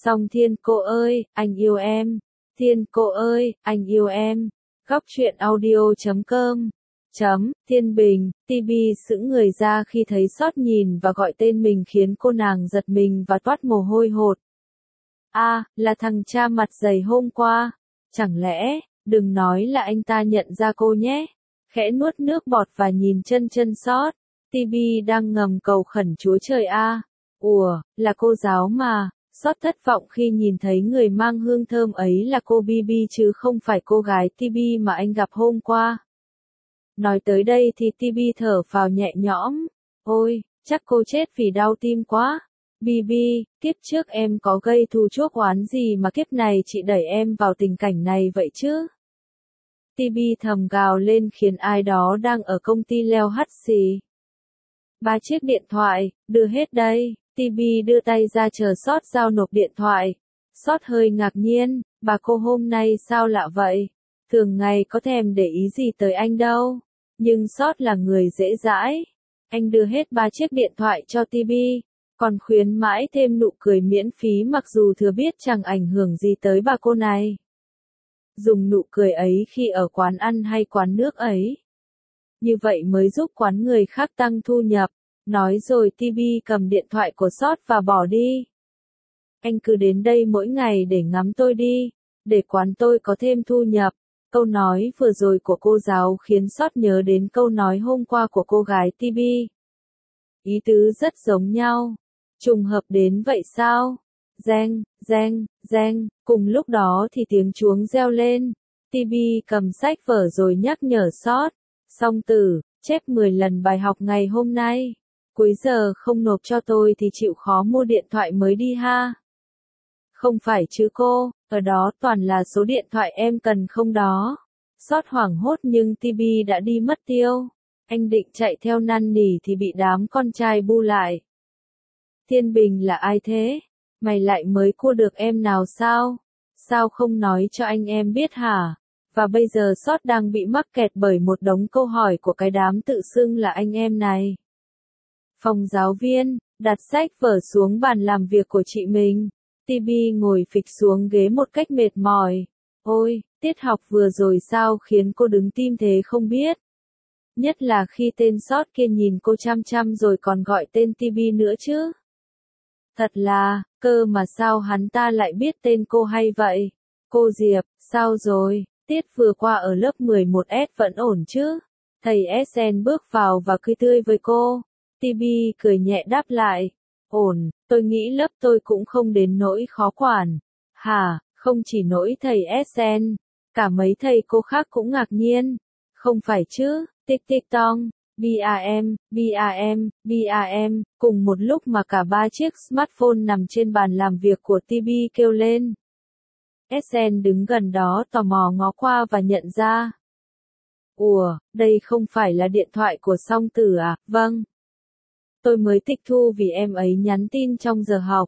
Song Thiên cô ơi, anh yêu em. Thiên cô ơi, anh yêu em. Góc truyện audio.com Thiên Bình, TB sững người ra khi thấy Sót nhìn và gọi tên mình khiến cô nàng giật mình và toát mồ hôi hột. Là thằng cha mặt dày hôm qua. Chẳng lẽ, đừng nói là anh ta nhận ra cô nhé. Khẽ nuốt nước bọt và nhìn chân Sót. TB đang ngầm cầu khẩn Chúa Trời Ủa, là cô giáo mà. Sót thất vọng khi nhìn thấy người mang hương thơm ấy là cô BB chứ không phải cô gái TB mà anh gặp hôm qua. Nói tới đây thì TB thở phào nhẹ nhõm. Ôi, chắc cô chết vì đau tim quá. BB, kiếp trước em có gây thù chuốc oán gì mà kiếp này chị đẩy em vào tình cảnh này vậy chứ? TB thầm gào lên khiến ai đó đang ở công ty leo hắt xì. 3 chiếc điện thoại, đưa hết đây. TB đưa tay ra chờ Sót giao nộp điện thoại. Sót hơi ngạc nhiên, bà cô hôm nay sao lạ vậy? Thường ngày có thèm để ý gì tới anh đâu. Nhưng Sót là người dễ dãi. Anh đưa hết 3 chiếc điện thoại cho TB, còn khuyến mãi thêm nụ cười miễn phí mặc dù thừa biết chẳng ảnh hưởng gì tới bà cô này. Dùng nụ cười ấy khi ở quán ăn hay quán nước ấy. Như vậy mới giúp quán người khác tăng thu nhập. Nói rồi TB cầm điện thoại của Sót và bỏ đi. Anh cứ đến đây mỗi ngày để ngắm tôi đi, để quán tôi có thêm thu nhập. Câu nói vừa rồi của cô giáo khiến Sót nhớ đến câu nói hôm qua của cô gái TB. Ý tứ rất giống nhau. Trùng hợp đến vậy sao? Reng, reng, reng, cùng lúc đó thì tiếng chuông reo lên. TB cầm sách vở rồi nhắc nhở Sót. Song tử, chép 10 lần bài học ngày hôm nay. Cuối giờ không nộp cho tôi thì chịu khó mua điện thoại mới đi ha. Không phải chứ cô, ở đó toàn là số điện thoại em cần không đó. Sót hoảng hốt nhưng TB đã đi mất tiêu. Anh định chạy theo năn nỉ thì bị đám con trai bu lại. Thiên Bình là ai thế? Mày lại mới cua được em nào sao? Sao không nói cho anh em biết hả? Và bây giờ Sót đang bị mắc kẹt bởi một đống câu hỏi của cái đám tự xưng là anh em này. Phòng giáo viên, đặt sách vở xuống bàn làm việc của chị mình. TB ngồi phịch xuống ghế một cách mệt mỏi. Ôi, tiết học vừa rồi sao khiến cô đứng tim thế không biết. Nhất là khi tên Sót kia nhìn cô chăm chăm rồi còn gọi tên TB nữa chứ. Thật là, cơ mà sao hắn ta lại biết tên cô hay vậy? Cô Diệp, sao rồi? Tiết vừa qua ở lớp 11S vẫn ổn chứ? Thầy SN bước vào và cười tươi với cô. TB cười nhẹ đáp lại. Ổn, tôi nghĩ lớp tôi cũng không đến nỗi khó quản. Hả, không chỉ nỗi thầy SN, cả mấy thầy cô khác cũng ngạc nhiên. Không phải chứ, tích tích tong, BAM, BAM, BAM, cùng một lúc mà cả 3 chiếc smartphone nằm trên bàn làm việc của TB kêu lên. SN đứng gần đó tò mò ngó qua và nhận ra. Ủa, đây không phải là điện thoại của Song Tử à? Vâng. Tôi mới tịch thu vì em ấy nhắn tin trong giờ học.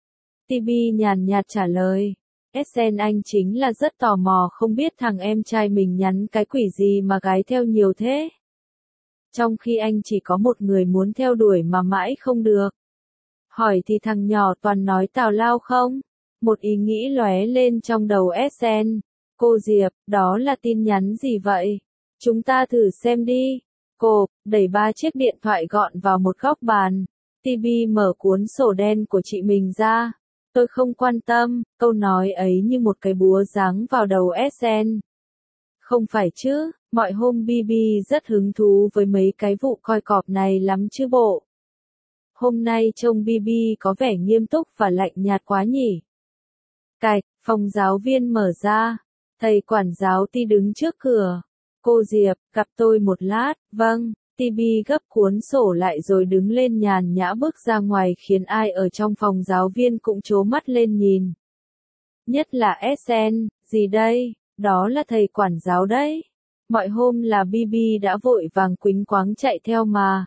TB nhàn nhạt trả lời. SN anh chính là rất tò mò không biết thằng em trai mình nhắn cái quỷ gì mà gái theo nhiều thế. Trong khi anh chỉ có một người muốn theo đuổi mà mãi không được. Hỏi thì thằng nhỏ toàn nói tào lao không? Một ý nghĩ lóe lên trong đầu SN. Cô Diệp, đó là tin nhắn gì vậy? Chúng ta thử xem đi. Cô đẩy 3 chiếc điện thoại gọn vào một góc bàn. TB mở cuốn sổ đen của chị mình ra. Tôi không quan tâm, câu nói ấy như một cái búa giáng vào đầu SN. Không phải chứ, mọi hôm BB rất hứng thú với mấy cái vụ coi cọp này lắm chứ bộ. Hôm nay trông BB có vẻ nghiêm túc và lạnh nhạt quá nhỉ. Cạch, phòng giáo viên mở ra. Thầy quản giáo Ti đứng trước cửa. Cô Diệp, gặp tôi một lát. Vâng, TB gấp cuốn sổ lại rồi đứng lên nhàn nhã bước ra ngoài khiến ai ở trong phòng giáo viên cũng trố mắt lên nhìn. Nhất là SN, gì đây? Đó là thầy quản giáo đấy. Mọi hôm là BB đã vội vàng quýnh quáng chạy theo mà.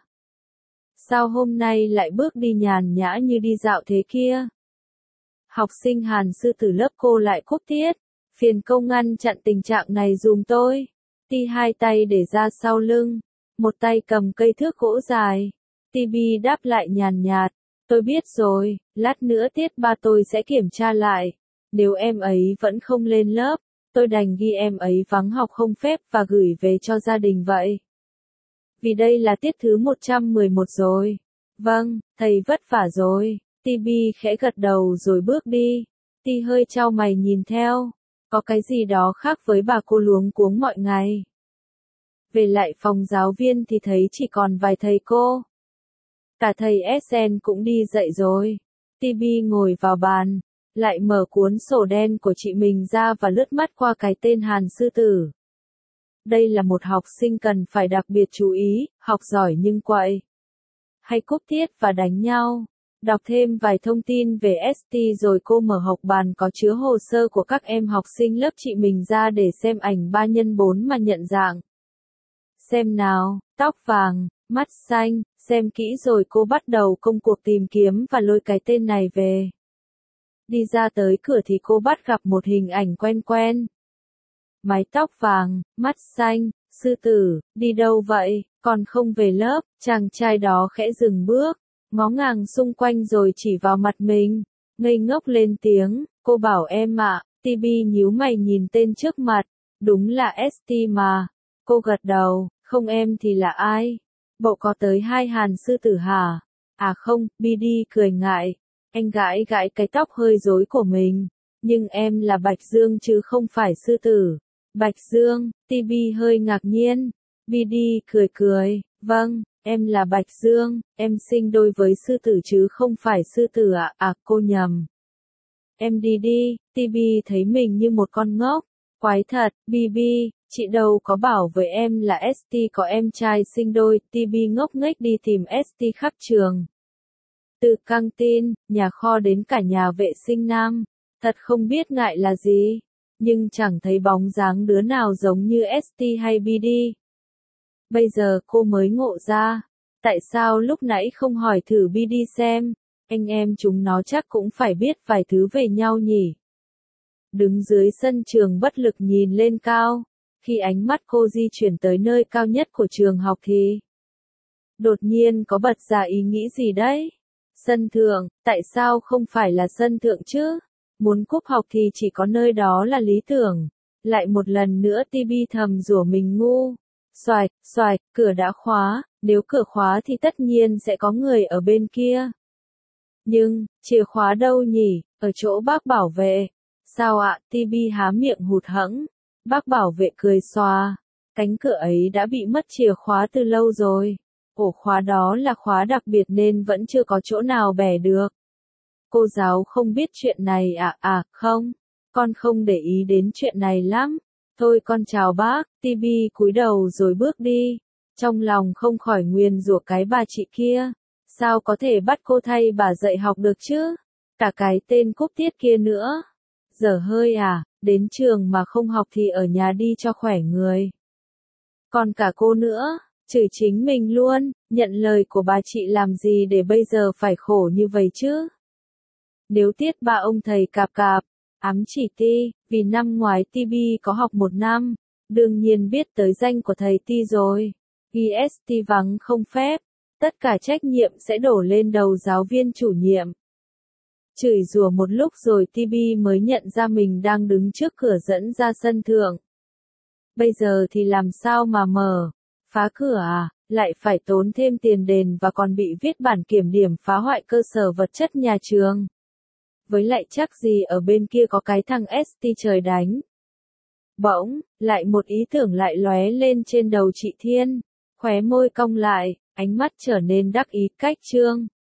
Sao hôm nay lại bước đi nhàn nhã như đi dạo thế kia? Học sinh Hàn sư tử lớp cô lại cúp tiết. Phiền công ngăn chặn tình trạng này dùm tôi. Ti hai tay để ra sau lưng. Một tay cầm cây thước gỗ dài. TB đáp lại nhàn nhạt. Tôi biết rồi, lát nữa tiết 3 tôi sẽ kiểm tra lại. Nếu em ấy vẫn không lên lớp, tôi đành ghi em ấy vắng học không phép và gửi về cho gia đình vậy. Vì đây là tiết thứ 111 rồi. Vâng, thầy vất vả rồi. Tibi khẽ gật đầu rồi bước đi. Ti hơi chau mày nhìn theo. Có cái gì đó khác với bà cô luống cuống mọi ngày. Về lại phòng giáo viên thì thấy chỉ còn vài thầy cô. Cả thầy SN cũng đi dậy rồi. Tibi ngồi vào bàn, lại mở cuốn sổ đen của chị mình ra và lướt mắt qua cái tên Hàn Sư Tử. Đây là một học sinh cần phải đặc biệt chú ý, học giỏi nhưng quậy. Hay cúp tiết và đánh nhau. Đọc thêm vài thông tin về ST rồi cô mở học bàn có chứa hồ sơ của các em học sinh lớp chị mình ra để xem ảnh 3x4 mà nhận dạng. Xem nào, tóc vàng, mắt xanh, xem kỹ rồi cô bắt đầu công cuộc tìm kiếm và lôi cái tên này về. Đi ra tới cửa thì cô bắt gặp một hình ảnh quen quen. Mái tóc vàng, mắt xanh, sư tử, đi đâu vậy, còn không về lớp, chàng trai đó khẽ dừng bước, ngó ngàng xung quanh rồi chỉ vào mặt mình, ngây ngốc lên tiếng, cô bảo em ạ, Tibi nhíu mày nhìn tên trước mặt, đúng là ST mà, cô gật đầu, không em thì là ai, bộ có tới 2 Hàn Sư Tử hả, à không, Bidi cười ngại, anh gãi gãi cái tóc hơi rối của mình, nhưng em là Bạch Dương chứ không phải sư tử. Bạch Dương, Tibi hơi ngạc nhiên. Bidi cười cười, vâng, em là Bạch Dương, em sinh đôi với sư tử chứ không phải sư tử ạ, cô nhầm. Em đi đi, Tibi thấy mình như một con ngốc. Quái thật, Bibi, chị đâu có bảo với em là ST có em trai sinh đôi, Tibi ngốc nghếch đi tìm ST khắp trường. Từ căng tin, nhà kho đến cả nhà vệ sinh nam, thật không biết ngại là gì. Nhưng chẳng thấy bóng dáng đứa nào giống như ST hay BD. Bây giờ cô mới ngộ ra, tại sao lúc nãy không hỏi thử BD xem, anh em chúng nó chắc cũng phải biết vài thứ về nhau nhỉ. Đứng dưới sân trường bất lực nhìn lên cao, khi ánh mắt cô di chuyển tới nơi cao nhất của trường học thì đột nhiên có bật ra ý nghĩ gì đấy. Sân thượng, tại sao không phải là sân thượng chứ? Muốn cúp học thì chỉ có nơi đó là lý tưởng. Lại một lần nữa Tibi thầm rủa mình ngu. Xoạch, xoạch, cửa đã khóa, nếu cửa khóa thì tất nhiên sẽ có người ở bên kia. Nhưng, chìa khóa đâu nhỉ, ở chỗ bác bảo vệ. Sao ạ, Tibi há miệng hụt hẫng. Bác bảo vệ cười xòa. Cánh cửa ấy đã bị mất chìa khóa từ lâu rồi. Ổ khóa đó là khóa đặc biệt nên vẫn chưa có chỗ nào bẻ được. Cô giáo không biết chuyện này không, con không để ý đến chuyện này lắm. Thôi con chào bác, Tibi cúi đầu rồi bước đi. Trong lòng không khỏi nguyền rủa cái bà chị kia. Sao có thể bắt cô thay bà dạy học được chứ? Cả cái tên cúp tiết kia nữa. Dở hơi đến trường mà không học thì ở nhà đi cho khỏe người. Còn cả cô nữa, chửi chính mình luôn, nhận lời của bà chị làm gì để bây giờ phải khổ như vậy chứ? Nếu tiết 3 ông thầy cạp cạp, ám chỉ Ti, vì năm ngoái Tibi có học 1 năm, đương nhiên biết tới danh của thầy Ti rồi. GST vắng không phép, tất cả trách nhiệm sẽ đổ lên đầu giáo viên chủ nhiệm. Chửi rủa một lúc rồi Tibi mới nhận ra mình đang đứng trước cửa dẫn ra sân thượng. Bây giờ thì làm sao mà mở? Phá cửa lại phải tốn thêm tiền đền và còn bị viết bản kiểm điểm phá hoại cơ sở vật chất nhà trường. Với lại chắc gì ở bên kia có cái thằng ST trời đánh. Bỗng, lại một ý tưởng lại lóe lên trên đầu chị Thiên. Khóe môi cong lại, ánh mắt trở nên đắc ý cách trương.